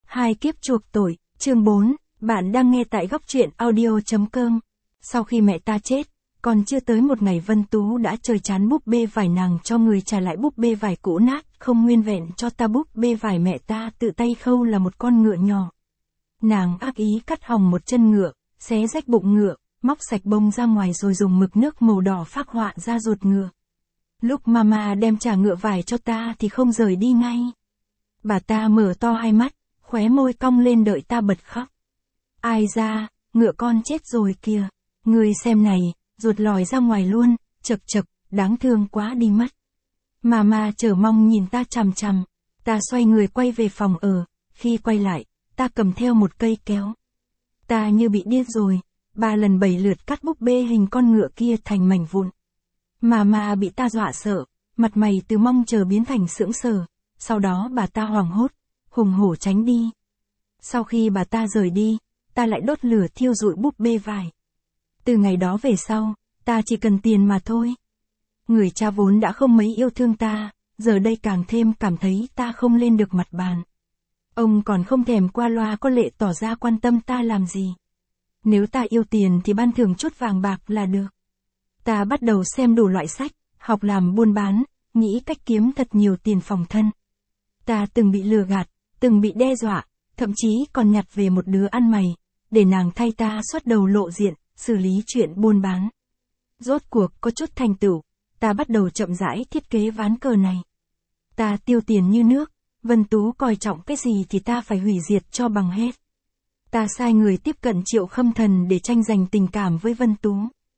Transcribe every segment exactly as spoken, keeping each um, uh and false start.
Hai kiếp chuộc tội, chương bốn, bạn đang nghe tại góc truyện audio.com. Sau khi mẹ ta chết, còn chưa tới một ngày Vân Tú đã chơi chán búp bê vải, nàng cho người trả lại búp bê vải cũ nát, không nguyên vẹn cho ta búp bê vải mẹ ta tự tay khâu là một con ngựa nhỏ. Nàng ác ý cắt hỏng một chân ngựa, xé rách bụng ngựa, móc sạch bông ra ngoài rồi dùng mực nước màu đỏ phác họa ra ruột ngựa. Lúc mama đem trả ngựa vải cho ta thì không rời đi ngay. Bà ta mở to hai mắt, khóe môi cong lên đợi ta bật khóc. Ai ra, ngựa con chết rồi kìa, người xem này, ruột lòi ra ngoài luôn, chật chật, đáng thương quá đi mất. Mama chờ mong nhìn ta chằm chằm, ta xoay người quay về phòng ở, khi quay lại, ta cầm theo một cây kéo. Ta như bị điên rồi, ba lần bảy lượt cắt búp bê hình con ngựa kia thành mảnh vụn. Mama bị ta dọa sợ, mặt mày từ mong chờ biến thành sững sờ, sau đó bà ta hoảng hốt, hùng hổ tránh đi. Sau khi bà ta rời đi, ta lại đốt lửa thiêu rụi búp bê vải. Từ ngày đó về sau, ta chỉ cần tiền mà thôi. Người cha vốn đã không mấy yêu thương ta, giờ đây càng thêm cảm thấy ta không lên được mặt bàn. Ông còn không thèm qua loa có lệ tỏ ra quan tâm ta làm gì. Nếu ta yêu tiền thì ban thưởng chút vàng bạc là được. Ta bắt đầu xem đủ loại sách, học làm buôn bán, nghĩ cách kiếm thật nhiều tiền phòng thân. Ta từng bị lừa gạt, từng bị đe dọa, thậm chí còn nhặt về một đứa ăn mày, để nàng thay ta xuất đầu lộ diện, xử lý chuyện buôn bán. Rốt cuộc có chút thành tựu, ta bắt đầu chậm rãi thiết kế ván cờ này. Ta tiêu tiền như nước, Vân Tú coi trọng cái gì thì ta phải hủy diệt cho bằng hết. Ta sai người tiếp cận Triệu Khâm Thần để tranh giành tình cảm với Vân Tú.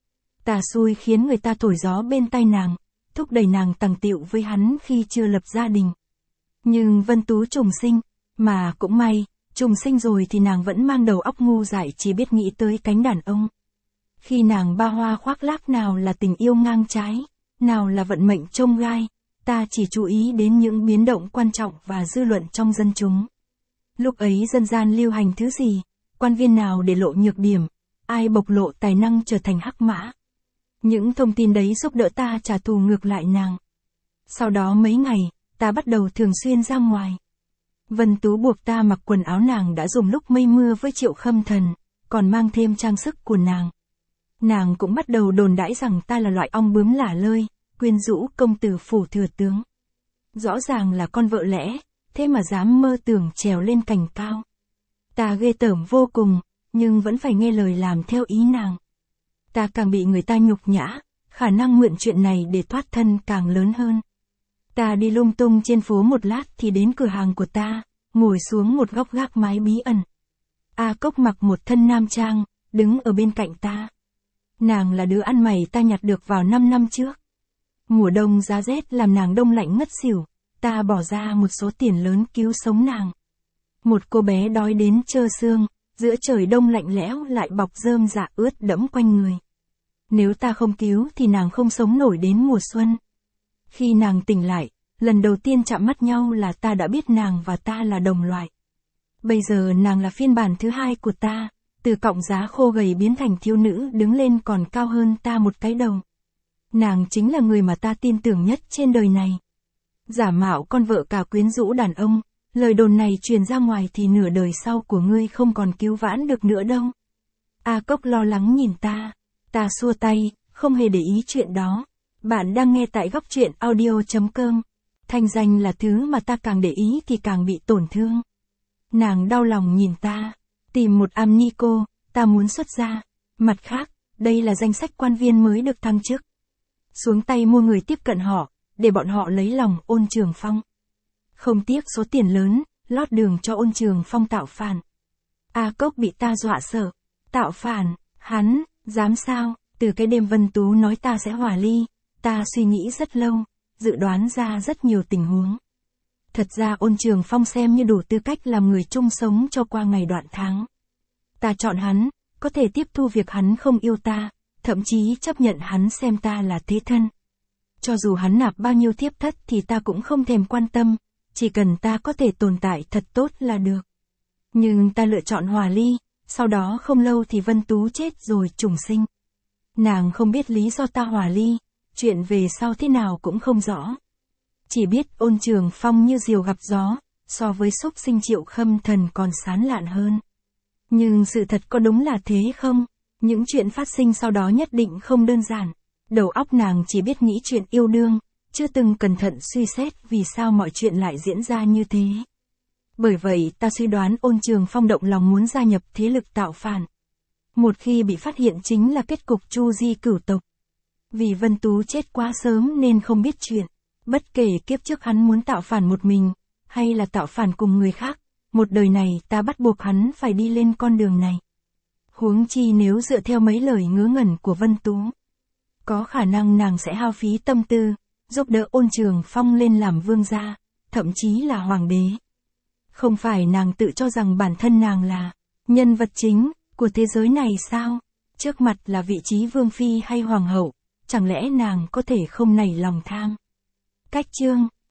Ta xui khiến người ta thổi gió bên tai nàng, thúc đẩy nàng tằng tịu với hắn khi chưa lập gia đình. Nhưng Vân Tú trùng sinh, mà cũng may, trùng sinh rồi thì nàng vẫn mang đầu óc ngu dại, chỉ biết nghĩ tới cánh đàn ông. Khi nàng ba hoa khoác lác nào là tình yêu ngang trái, nào là vận mệnh chông gai, ta chỉ chú ý đến những biến động quan trọng và dư luận trong dân chúng. Lúc ấy dân gian lưu hành thứ gì, quan viên nào để lộ nhược điểm, ai bộc lộ tài năng trở thành hắc mã. Những thông tin đấy giúp đỡ ta trả thù ngược lại nàng. Sau đó mấy ngày, ta bắt đầu thường xuyên ra ngoài. Vân Tú buộc ta mặc quần áo nàng đã dùng lúc mây mưa với Triệu Khâm Thần, còn mang thêm trang sức của nàng. Nàng cũng bắt đầu đồn đãi rằng ta là loại ong bướm lả lơi, quyến rũ công tử phủ thừa tướng. Rõ ràng là con vợ lẽ, thế mà dám mơ tưởng trèo lên cành cao. Ta ghê tởm vô cùng, nhưng vẫn phải nghe lời làm theo ý nàng. Ta càng bị người ta nhục nhã, khả năng mượn chuyện này để thoát thân càng lớn hơn. Ta đi lung tung trên phố một lát thì đến cửa hàng của ta, ngồi xuống một góc gác mái bí ẩn. A Cốc mặc một thân nam trang, đứng ở bên cạnh ta. Nàng là đứa ăn mày ta nhặt được vào năm năm trước. Mùa đông giá rét làm nàng đông lạnh ngất xỉu, ta bỏ ra một số tiền lớn cứu sống nàng. Một cô bé đói đến trơ xương, giữa trời đông lạnh lẽo lại bọc rơm rạ ướt đẫm quanh người. Nếu ta không cứu thì nàng không sống nổi đến mùa xuân. Khi nàng tỉnh lại, lần đầu tiên chạm mắt nhau là ta đã biết nàng và ta là đồng loại. Bây giờ nàng là phiên bản thứ hai của ta, từ cọng giá khô gầy biến thành thiếu nữ đứng lên còn cao hơn ta một cái đầu. Nàng chính là người mà ta tin tưởng nhất trên đời này. Giả mạo con vợ cả quyến rũ đàn ông, lời đồn này truyền ra ngoài thì nửa đời sau của ngươi không còn cứu vãn được nữa đâu. A Cốc lo lắng nhìn ta, ta xua tay, không hề để ý chuyện đó. Bạn đang nghe tại góc truyện audio.com. Thanh danh là thứ mà ta càng để ý thì càng bị tổn thương. Nàng đau lòng nhìn ta, tìm một am ni cô, ta muốn xuất gia. Mặt khác, đây là danh sách quan viên mới được thăng chức. Xuống tay mua người tiếp cận họ, để bọn họ lấy lòng Ôn Trường Phong. Không tiếc số tiền lớn, lót đường cho Ôn Trường Phong tạo phản. A Cốc bị ta dọa sợ. Tạo phản, hắn, dám sao? Từ cái đêm Vân Tú nói ta sẽ hòa ly, ta suy nghĩ rất lâu, dự đoán ra rất nhiều tình huống. Thật ra Ôn Trường Phong xem như đủ tư cách làm người chung sống cho qua ngày đoạn tháng. Ta chọn hắn, có thể tiếp thu việc hắn không yêu ta, thậm chí chấp nhận hắn xem ta là thế thân. Cho dù hắn nạp bao nhiêu thiếp thất thì ta cũng không thèm quan tâm, chỉ cần ta có thể tồn tại thật tốt là được. Nhưng ta lựa chọn hòa ly, sau đó không lâu thì Vân Tú chết rồi trùng sinh. Nàng không biết lý do ta hòa ly, chuyện về sau thế nào cũng không rõ. Chỉ biết Ôn Trường Phong như diều gặp gió, so với xúc sinh Triệu Khâm Thần còn sán lạn hơn. Nhưng sự thật có đúng là thế không? Những chuyện phát sinh sau đó nhất định không đơn giản. Đầu óc nàng chỉ biết nghĩ chuyện yêu đương, chưa từng cẩn thận suy xét vì sao mọi chuyện lại diễn ra như thế. Bởi vậy ta suy đoán Ôn Trường Phong động lòng muốn gia nhập thế lực tạo phản. Một khi bị phát hiện chính là kết cục chu di cửu tộc. Vì Vân Tú chết quá sớm nên không biết chuyện. Bất kể kiếp trước hắn muốn tạo phản một mình, hay là tạo phản cùng người khác, một đời này ta bắt buộc hắn phải đi lên con đường này. Huống chi nếu dựa theo mấy lời ngớ ngẩn của Vân Tú, có khả năng nàng sẽ hao phí tâm tư, giúp đỡ Ôn Trường Phong lên làm vương gia, thậm chí là hoàng đế. Không phải nàng tự cho rằng bản thân nàng là nhân vật chính của thế giới này sao? Trước mặt là vị trí vương phi hay hoàng hậu, chẳng lẽ nàng có thể không nảy lòng tham? Cách chương